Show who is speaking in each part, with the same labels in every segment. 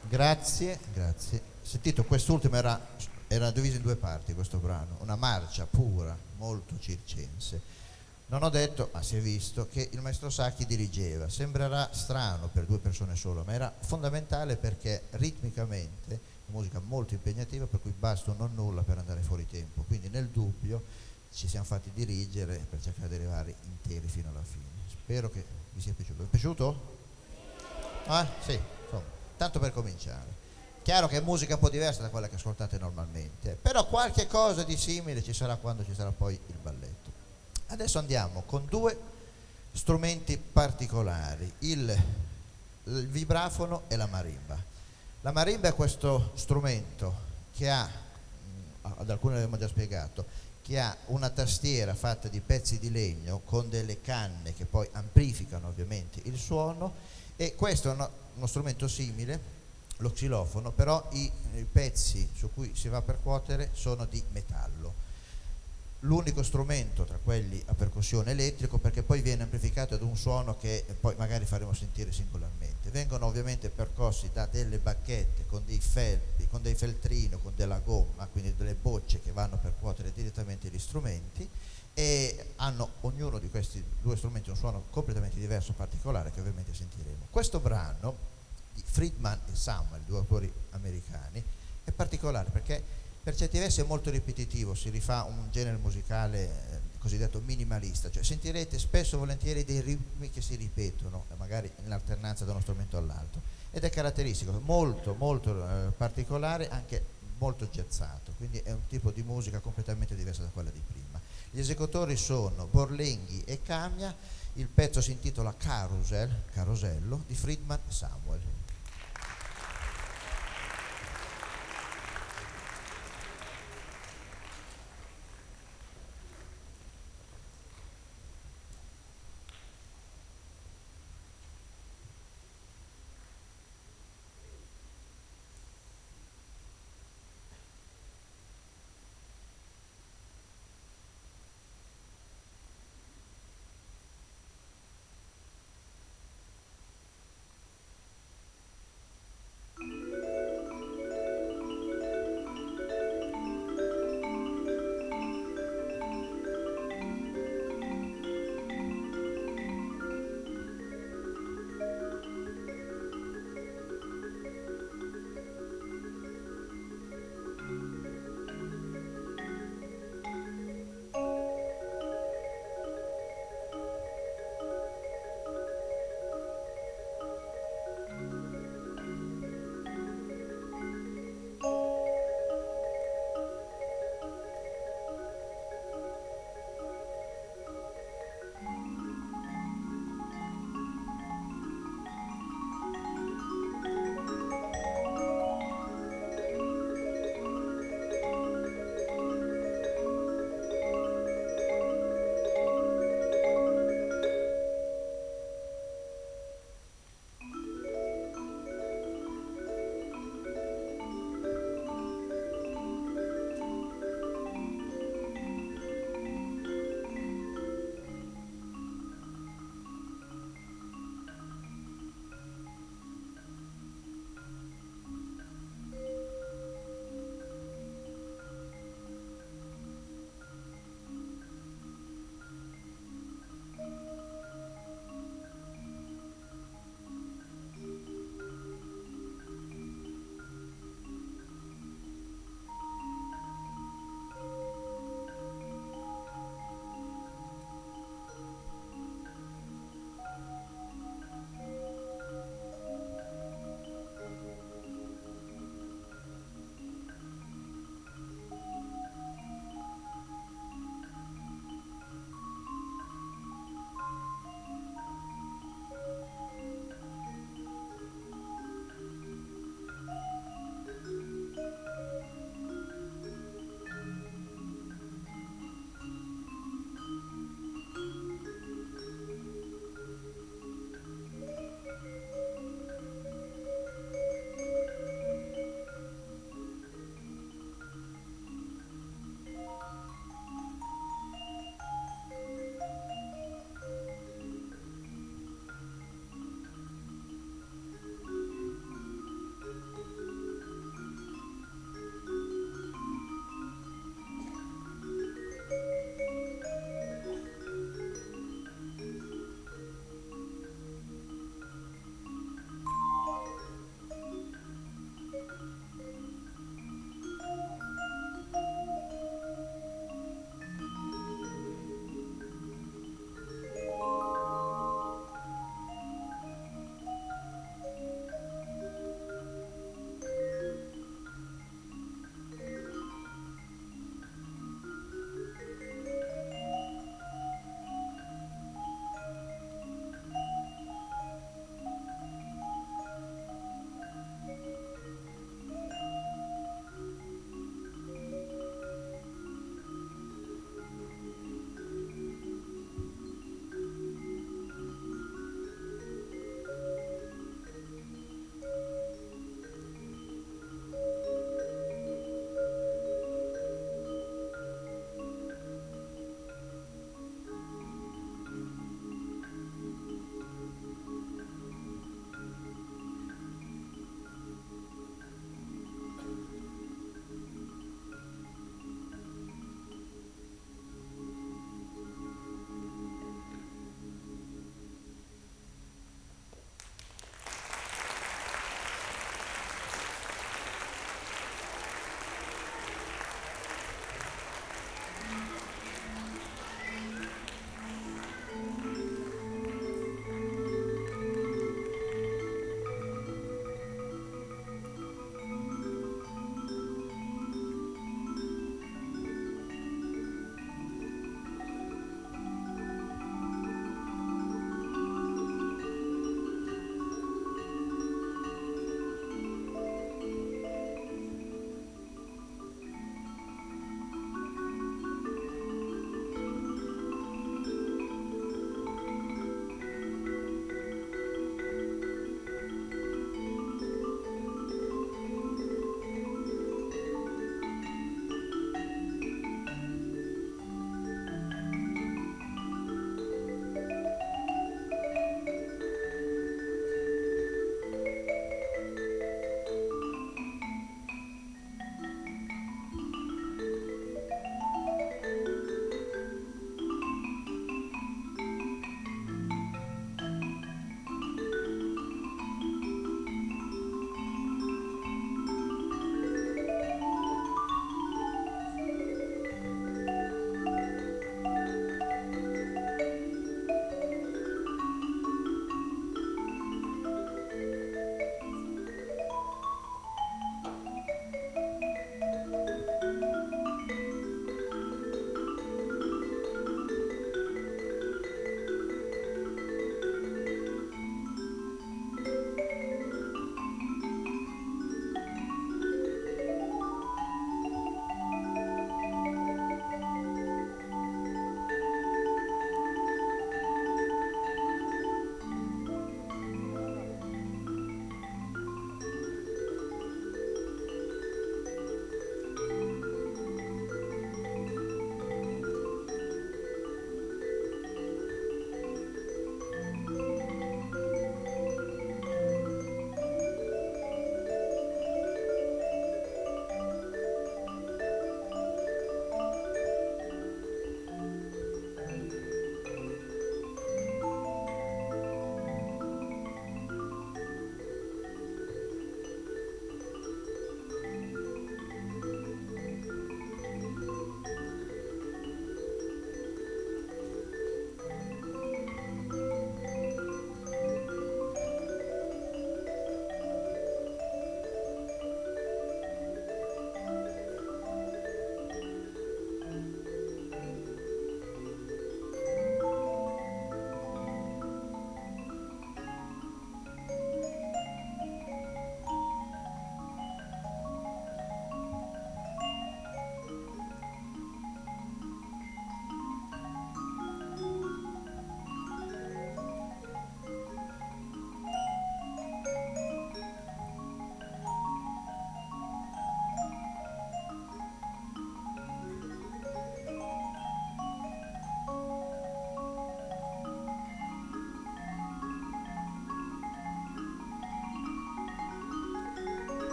Speaker 1: Grazie, grazie. Sentito, quest'ultimo era diviso in due parti, questo brano, una marcia pura, molto circense. Non ho detto, ma si è visto, che il maestro Sacchi dirigeva. Sembrerà strano per due persone solo, ma era fondamentale perché ritmicamente è musica molto impegnativa, per cui basta un non nulla per andare fuori tempo. Quindi nel dubbio ci siamo fatti dirigere per cercare di arrivare interi fino alla fine. Spero che vi sia piaciuto. Vi è piaciuto? Ah, sì, insomma, tanto per cominciare. Chiaro che è musica un po' diversa da quella che ascoltate normalmente, però qualche cosa di simile ci sarà quando ci sarà poi il balletto. Adesso andiamo con due strumenti particolari, il vibrafono e la marimba. La marimba è questo strumento che ha, ad alcuni l'abbiamo già spiegato, che ha una tastiera fatta di pezzi di legno con delle canne che poi amplificano ovviamente il suono, e questo è uno strumento simile, lo xilofono, però i pezzi su cui si va a percuotere sono di metallo. L'unico strumento tra quelli a percussione elettrico, perché poi viene amplificato ad un suono che poi magari faremo sentire singolarmente. Vengono ovviamente percossi da delle bacchette con dei felpi, con dei feltrini, con della gomma, quindi delle bocce che vanno a percuotere direttamente gli strumenti, e hanno ognuno di questi due strumenti un suono completamente diverso, particolare, che ovviamente sentiremo. Questo brano di Friedman e Samuel, due autori americani, è particolare perché per certi versi è molto ripetitivo, si rifà un genere musicale cosiddetto minimalista, cioè sentirete spesso e volentieri dei ritmi che si ripetono, magari in alternanza da uno strumento all'altro, ed è caratteristico, molto molto particolare, anche molto jazzato, quindi è un tipo di musica completamente diversa da quella di prima. Gli esecutori sono Borlenghi e Camia, il pezzo si intitola Carousel, Carosello, di Friedman e Samuel.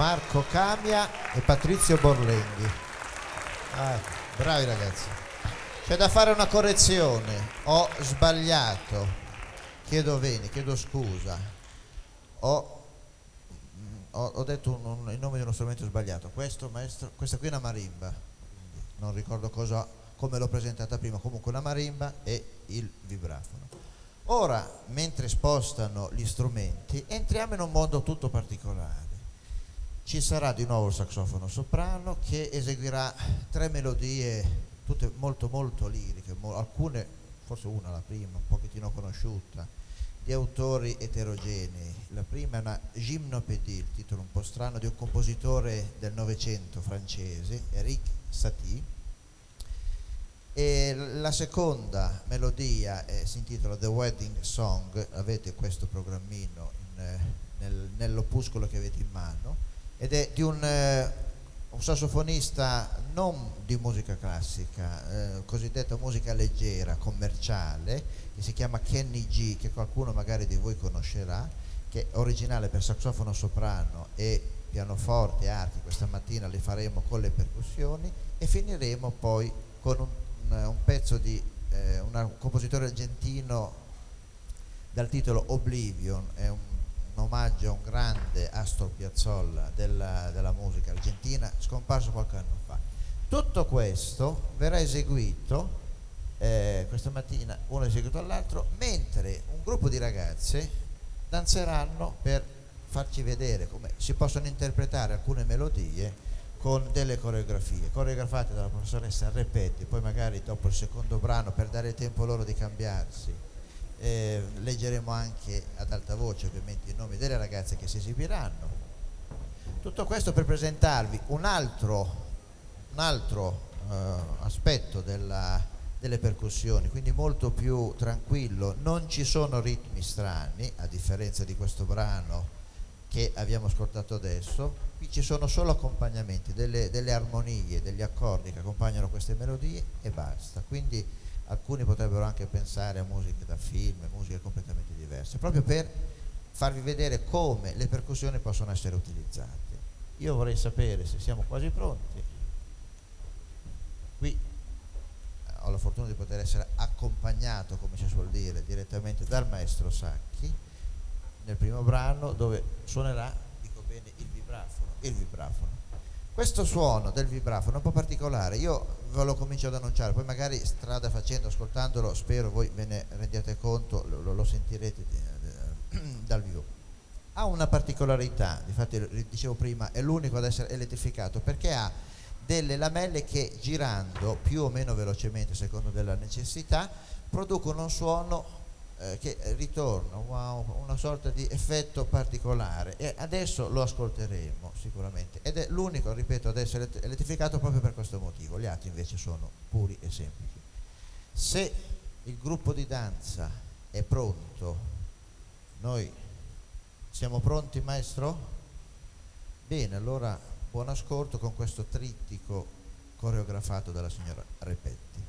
Speaker 1: Marco Camia e Patrizio Borlenghi. Ah, bravi ragazzi. C'è da fare una correzione. Ho sbagliato. Chiedo scusa. Ho detto il nome di uno strumento sbagliato. Questo, maestro, questa qui è una marimba. Non ricordo come l'ho presentata prima. Comunque una marimba e il vibrafono. Ora, mentre spostano gli strumenti, entriamo in un mondo tutto particolare. Ci sarà di nuovo il saxofono soprano che eseguirà 3 melodie tutte molto molto liriche, alcune, forse una, la prima, un pochettino conosciuta, di autori eterogenei. La prima è una gymnopédie, il titolo un po' strano, di un compositore del Novecento francese, Eric Satie, e la seconda melodia si intitola The Wedding Song. Avete questo programmino nell'opuscolo che avete in mano, ed è di un sassofonista non di musica classica, cosiddetta musica leggera, commerciale, che si chiama Kenny G, che qualcuno magari di voi conoscerà, che è originale per sassofono soprano e pianoforte e archi. Questa mattina le faremo con le percussioni e finiremo poi con un pezzo di un compositore argentino dal titolo Oblivion. È un omaggio a un grande Astor Piazzolla della musica argentina, scomparso qualche anno fa. Tutto questo verrà eseguito questa mattina, uno eseguito all'altro, mentre un gruppo di ragazze danzeranno per farci vedere come si possono interpretare alcune melodie con delle coreografate dalla professoressa Repetti. Poi magari dopo il secondo brano, per dare tempo loro di cambiarsi, leggeremo anche ad alta voce ovviamente i nomi delle ragazze che si esibiranno. Tutto questo per presentarvi un altro aspetto delle percussioni, quindi molto più tranquillo. Non ci sono ritmi strani, a differenza di questo brano che abbiamo ascoltato adesso. Qui ci sono solo accompagnamenti, delle armonie, degli accordi che accompagnano queste melodie e basta. Quindi alcuni potrebbero anche pensare a musiche da film, musiche completamente diverse, proprio per farvi vedere come le percussioni possono essere utilizzate. Io vorrei sapere se siamo quasi pronti. Qui ho la fortuna di poter essere accompagnato, come si suol dire, direttamente dal maestro Sacchi nel primo brano, dove suonerà, dico bene, il vibrafono. Questo suono del vibrafono è un po' particolare, io ve lo comincio ad annunciare, poi magari strada facendo, ascoltandolo, spero voi ve ne rendiate conto, lo sentirete dal vivo. Ha una particolarità, infatti dicevo prima, è l'unico ad essere elettrificato, perché ha delle lamelle che, girando più o meno velocemente secondo della necessità, producono un suono che ritorna, una sorta di effetto particolare, e adesso lo ascolteremo sicuramente, ed è l'unico, ripeto, ad essere elettrificato proprio per questo motivo. Gli altri invece sono puri e semplici. Se il gruppo di danza è pronto, noi siamo pronti, maestro? Bene, allora buon ascolto con questo trittico coreografato dalla signora Repetti.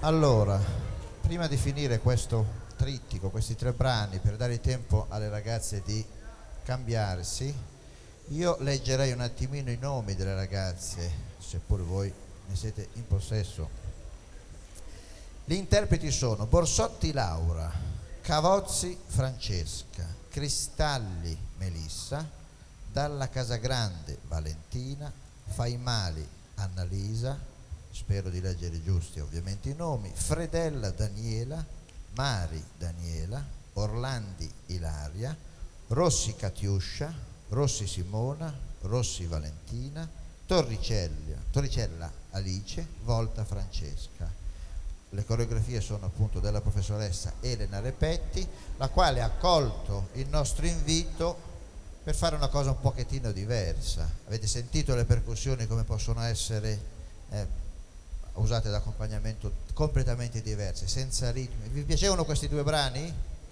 Speaker 1: Allora, prima di finire questo trittico, questi 3 brani, per dare tempo alle ragazze di cambiarsi, io leggerei un attimino i nomi delle ragazze, seppure voi ne siete in possesso. Gli interpreti sono Borsotti Laura, Cavozzi Francesca, Cristalli Melissa, Dalla Casagrande Valentina, Faimali Annalisa, spero di leggere giusti ovviamente i nomi, Fredella Daniela, Mari Daniela, Orlandi Ilaria, Rossi Catiuscia, Rossi Simona, Rossi Valentina, Torricella Alice, Volta Francesca. Le coreografie sono appunto della professoressa Elena Repetti, la quale ha accolto il nostro invito per fare una cosa un pochettino diversa. Avete sentito le percussioni come possono essere usate da accompagnamento completamente diverse, senza ritmi. Vi piacevano questi 2 brani?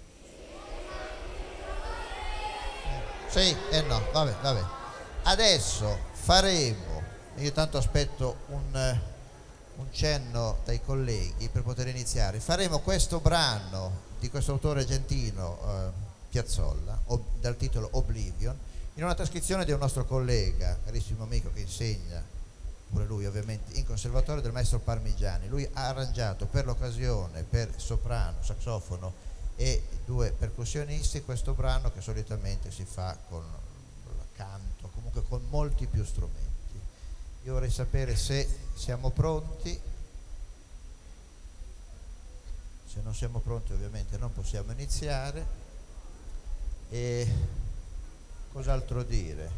Speaker 1: Sì e no, vabbè. Adesso faremo, io tanto aspetto un cenno dai colleghi per poter iniziare. Faremo questo brano di questo autore argentino, Piazzolla, dal titolo Oblivion, in una trascrizione di un nostro collega, carissimo amico che insegna pure lui ovviamente in conservatorio, del maestro Parmigiani. Lui ha arrangiato per l'occasione per soprano, saxofono e 2 percussionisti questo brano che solitamente si fa con canto, comunque con molti più strumenti. Io vorrei sapere se siamo pronti. Se non siamo pronti ovviamente non possiamo iniziare. E cos'altro dire?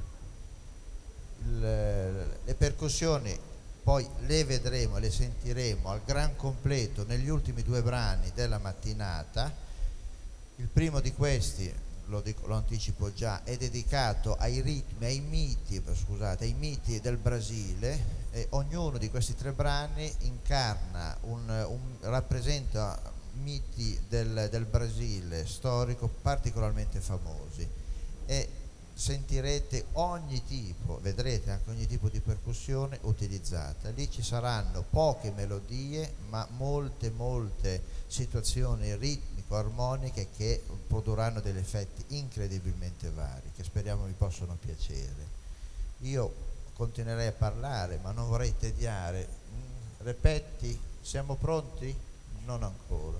Speaker 1: Le percussioni poi le vedremo, le sentiremo al gran completo negli ultimi 2 brani della mattinata. Il primo di questi, lo anticipo già, è dedicato ai ritmi, ai miti del Brasile, e ognuno di questi 3 brani incarna rappresenta miti del Brasile storico particolarmente famosi, e sentirete ogni tipo, vedrete anche ogni tipo di percussione utilizzata. Lì ci saranno poche melodie ma molte situazioni ritmico-armoniche che produrranno degli effetti incredibilmente vari, che speriamo vi possano piacere. Io continuerei a parlare ma non vorrei tediare. Repetti, siamo pronti? Non ancora.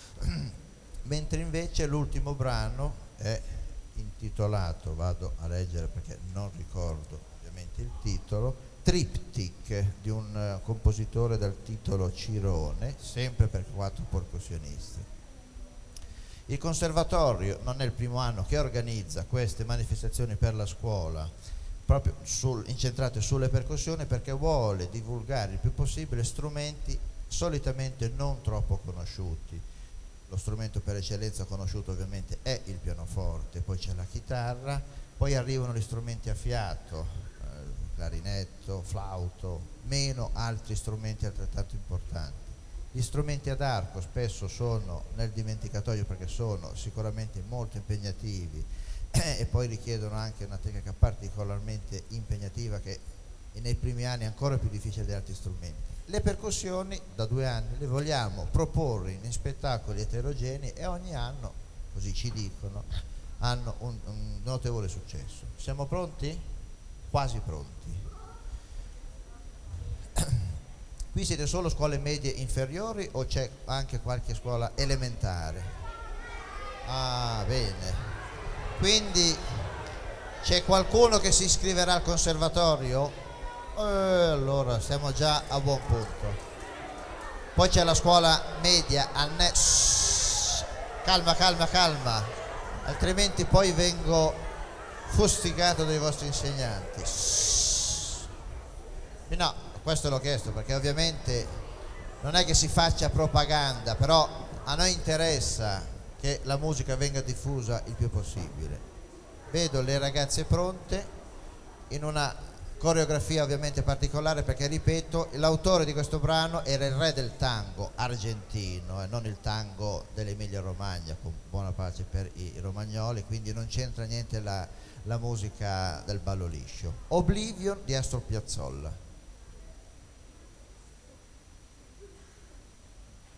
Speaker 1: Mentre invece l'ultimo brano è intitolato, vado a leggere perché non ricordo ovviamente il titolo, Triptych, di un compositore dal titolo Cirone, sempre per 4 percussionisti. Il conservatorio non è il primo anno che organizza queste manifestazioni per la scuola proprio incentrate sulle percussioni, perché vuole divulgare il più possibile strumenti solitamente non troppo conosciuti. Lo strumento per eccellenza conosciuto ovviamente è il pianoforte, poi c'è la chitarra, poi arrivano gli strumenti a fiato, clarinetto, flauto, meno altri strumenti altrettanto importanti. Gli strumenti ad arco spesso sono nel dimenticatoio perché sono sicuramente molto impegnativi e poi richiedono anche una tecnica particolarmente impegnativa che nei primi anni è ancora più difficile di altri strumenti. Le percussioni da 2 anni le vogliamo proporre in spettacoli eterogenei e ogni anno, così ci dicono, hanno un notevole successo. Siamo pronti? Quasi pronti. Qui siete solo scuole medie inferiori o c'è anche qualche scuola elementare? Ah, bene. Quindi c'è qualcuno che si iscriverà al conservatorio? Allora siamo già a buon punto. Poi c'è la scuola media calma, altrimenti poi vengo fustigato dai vostri insegnanti. No, questo l'ho chiesto perché ovviamente non è che si faccia propaganda, però a noi interessa che la musica venga diffusa il più possibile. Vedo le ragazze pronte in una coreografia ovviamente particolare, perché ripeto, l'autore di questo brano era il re del tango argentino e non il tango dell'Emilia Romagna, con buona pace per i romagnoli, quindi non c'entra niente la musica del ballo liscio. Oblivion di Astor Piazzolla.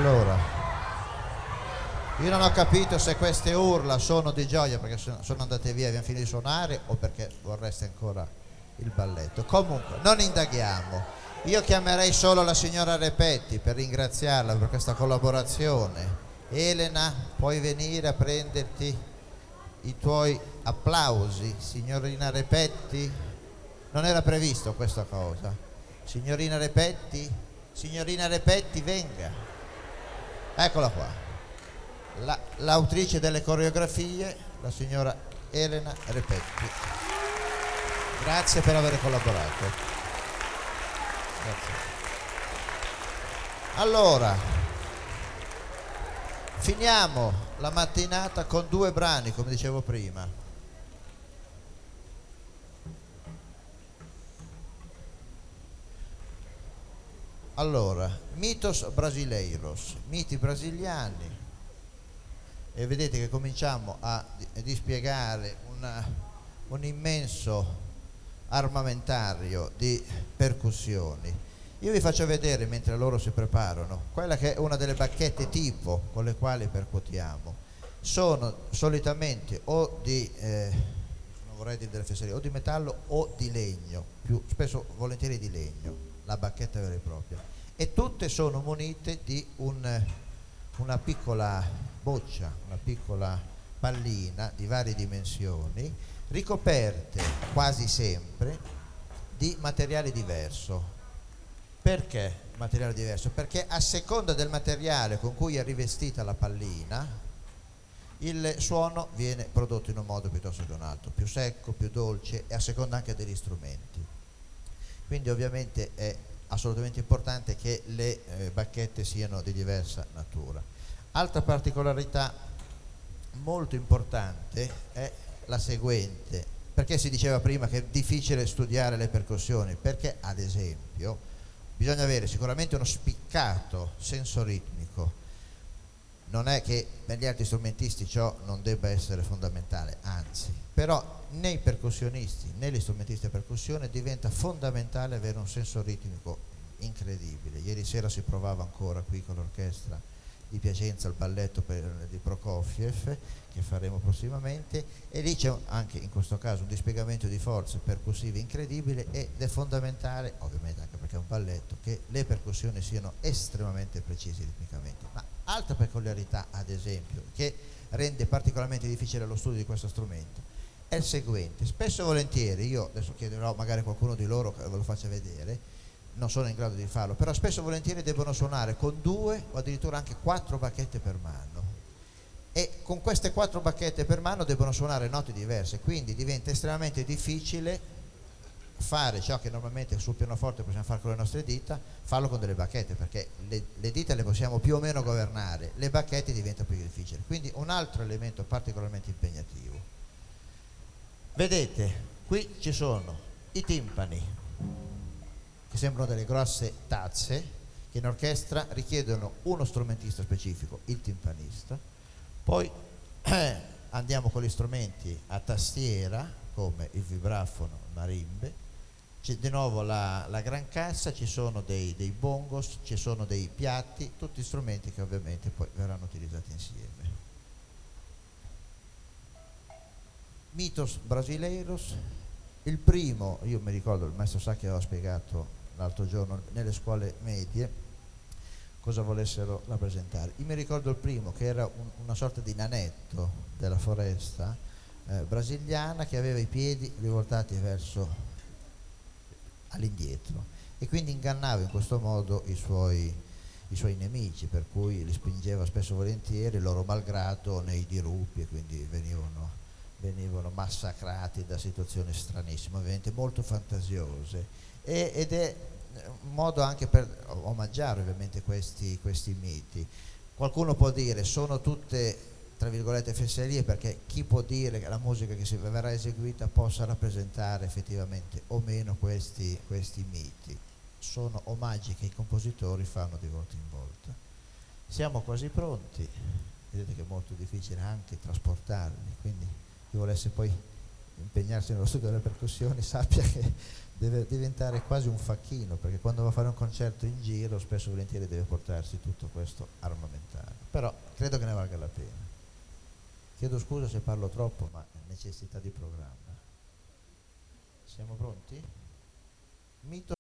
Speaker 1: Allora, io non ho capito se queste urla sono di gioia perché sono andate via e abbiamo finito di suonare o perché vorreste ancora il balletto. Comunque, non indaghiamo. Io chiamerei solo la signora Repetti per ringraziarla per questa collaborazione. Elena, puoi venire a prenderti i tuoi applausi, signorina Repetti? Non era previsto questa cosa. Signorina Repetti, venga. Eccola qua. L'autrice delle coreografie, la signora Elena Repetti. Grazie per aver collaborato. Grazie. Allora, finiamo la mattinata con 2 brani, come dicevo prima. Allora, Mitos Brasileiros, miti brasiliani, e vedete che cominciamo a dispiegare un immenso armamentario di percussioni. Io vi faccio vedere, mentre loro si preparano, quella che è una delle bacchette tipo con le quali percutiamo. Sono solitamente o di, non vorrei dire delle fesserie, o di metallo o di legno, più spesso volentieri di legno, la bacchetta vera e propria, e tutte sono munite di una piccola boccia, una piccola pallina di varie dimensioni, ricoperte quasi sempre di materiale diverso. Perché materiale diverso? Perché a seconda del materiale con cui è rivestita la pallina, il suono viene prodotto in un modo piuttosto che un altro, più secco, più dolce, e a seconda anche degli strumenti. Quindi ovviamente è assolutamente importante che le bacchette siano di diversa natura. Altra particolarità molto importante è la seguente. Perché si diceva prima che è difficile studiare le percussioni? Perché ad esempio bisogna avere sicuramente uno spiccato senso ritmico. Non è che per gli altri strumentisti ciò non debba essere fondamentale, anzi, però né i percussionisti né gli strumentisti a percussione diventa fondamentale avere un senso ritmico incredibile. Ieri sera si provava ancora qui con l'orchestra di Piacenza il balletto di Prokofiev, che faremo prossimamente, e lì c'è anche in questo caso un dispiegamento di forze percussive incredibile, ed è fondamentale, ovviamente anche perché è un balletto, che le percussioni siano estremamente precise ritmicamente. Ma altra peculiarità, ad esempio, che rende particolarmente difficile lo studio di questo strumento è il seguente. Spesso e volentieri, io adesso chiederò magari a qualcuno di loro che ve lo faccia vedere, non sono in grado di farlo, però spesso e volentieri debbono suonare con 2 o addirittura anche 4 bacchette per mano, e con queste 4 bacchette per mano debbono suonare note diverse, quindi diventa estremamente difficile fare ciò che normalmente sul pianoforte possiamo fare con le nostre dita, farlo con delle bacchette, perché le dita le possiamo più o meno governare, le bacchette diventa più difficile. Quindi un altro elemento particolarmente impegnativo. Vedete, qui ci sono i timpani, che sembrano delle grosse tazze, che in orchestra richiedono uno strumentista specifico, il timpanista. Poi andiamo con gli strumenti a tastiera, come il vibrafono, il marimbe. C'è di nuovo la gran cassa, ci sono dei bongos, ci sono dei piatti, tutti strumenti che ovviamente poi verranno utilizzati insieme. Mitos Brasileiros. Il primo, io mi ricordo, il maestro Sacchi aveva spiegato l'altro giorno nelle scuole medie cosa volessero rappresentare. Io mi ricordo il primo, che era una sorta di nanetto della foresta brasiliana, che aveva i piedi rivoltati verso all'indietro, e quindi ingannava in questo modo i suoi nemici, per cui li spingeva spesso e volentieri, loro malgrado, nei dirupi, e quindi venivano massacrati da situazioni stranissime, ovviamente molto fantasiose, ed è un modo anche per omaggiare ovviamente questi miti. Qualcuno può dire sono tutte tra virgolette fesserie, perché chi può dire che la musica che si verrà eseguita possa rappresentare effettivamente o meno questi miti? Sono omaggi che i compositori fanno di volta in volta. Siamo quasi pronti, vedete che è molto difficile anche trasportarli, quindi chi volesse poi impegnarsi nello studio delle percussioni sappia che deve diventare quasi un facchino, perché quando va a fare un concerto in giro spesso e volentieri deve portarsi tutto questo armamentario, però credo che ne valga la pena. Chiedo scusa se parlo troppo, ma è necessità di programma. Siamo pronti? Mito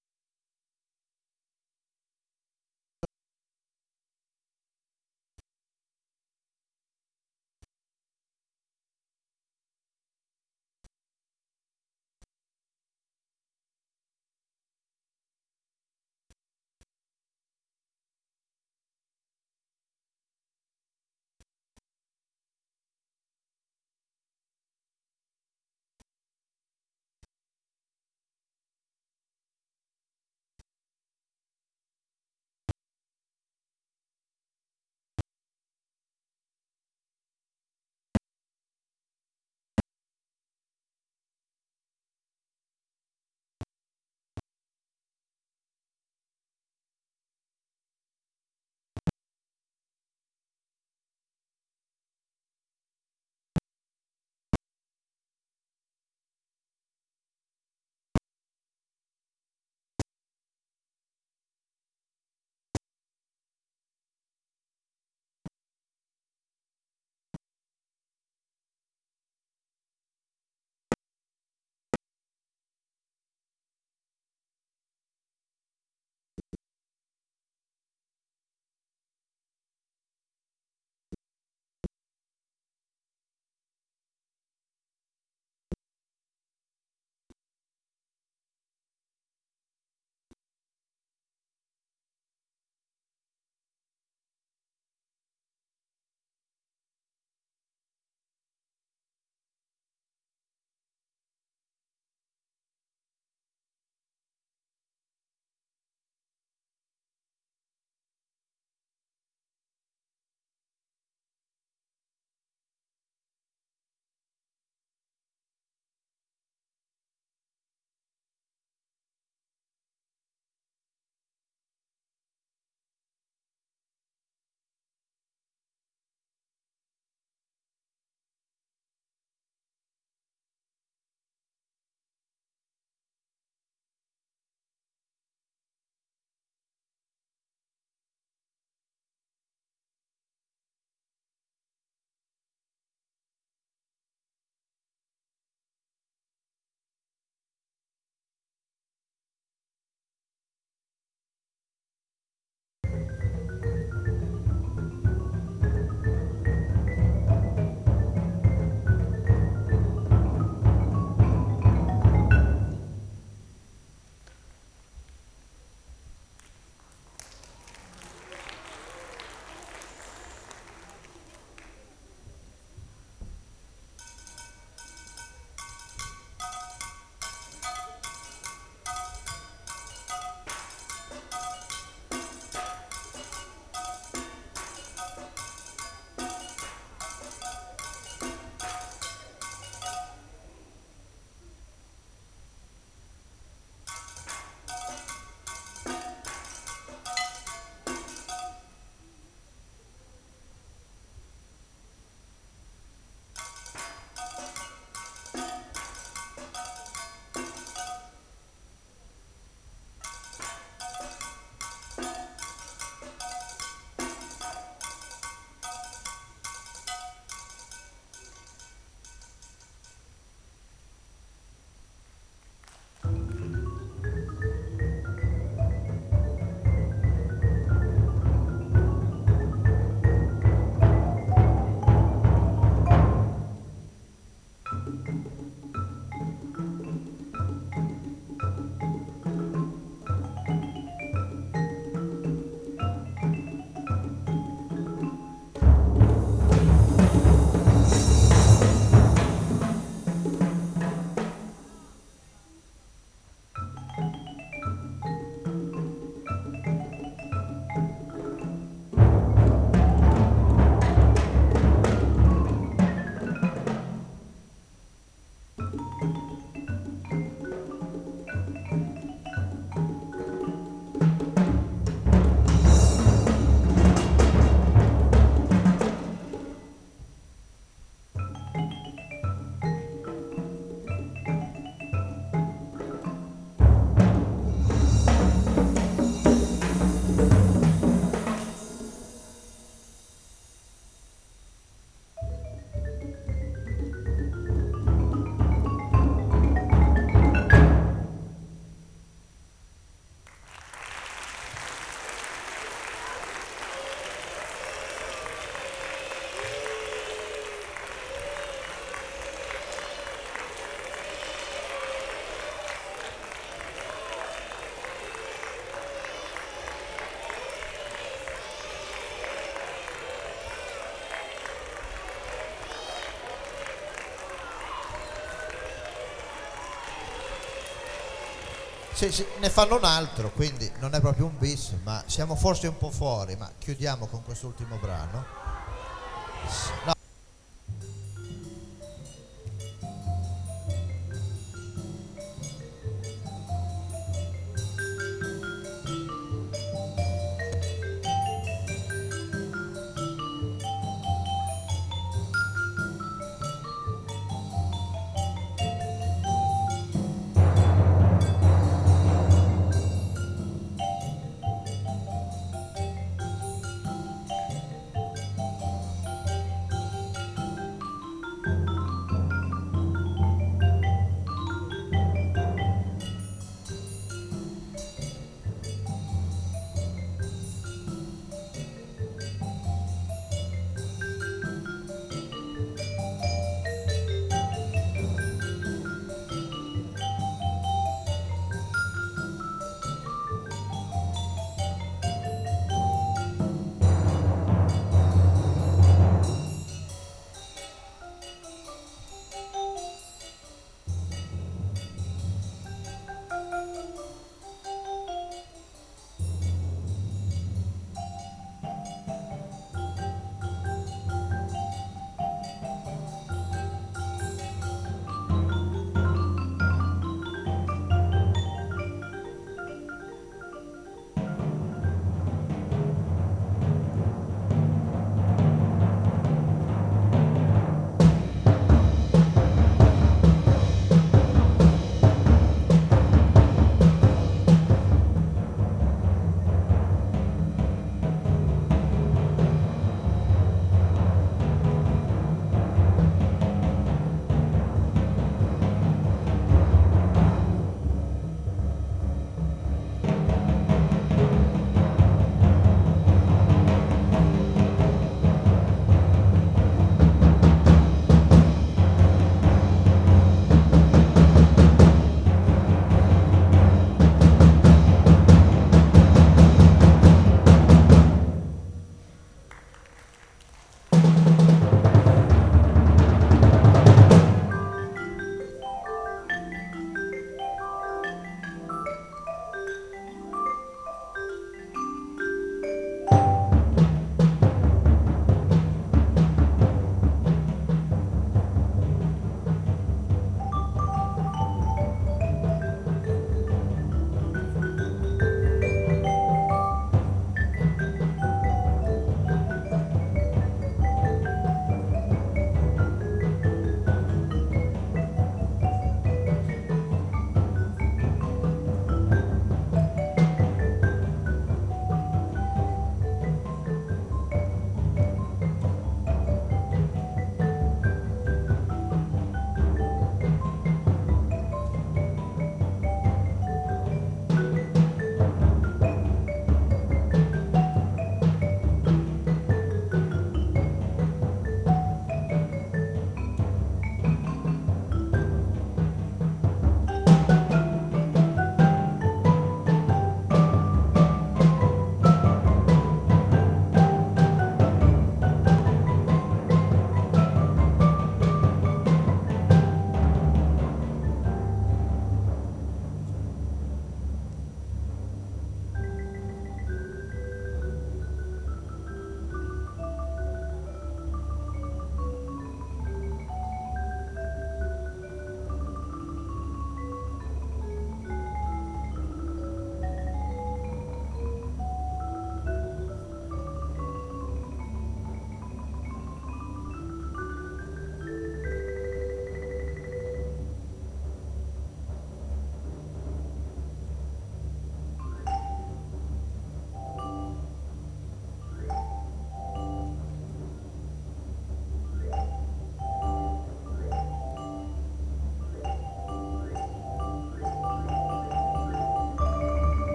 Speaker 1: Sì, ne fanno un altro, quindi non è proprio un bis, ma siamo forse un po' fuori, ma chiudiamo con quest'ultimo brano. No,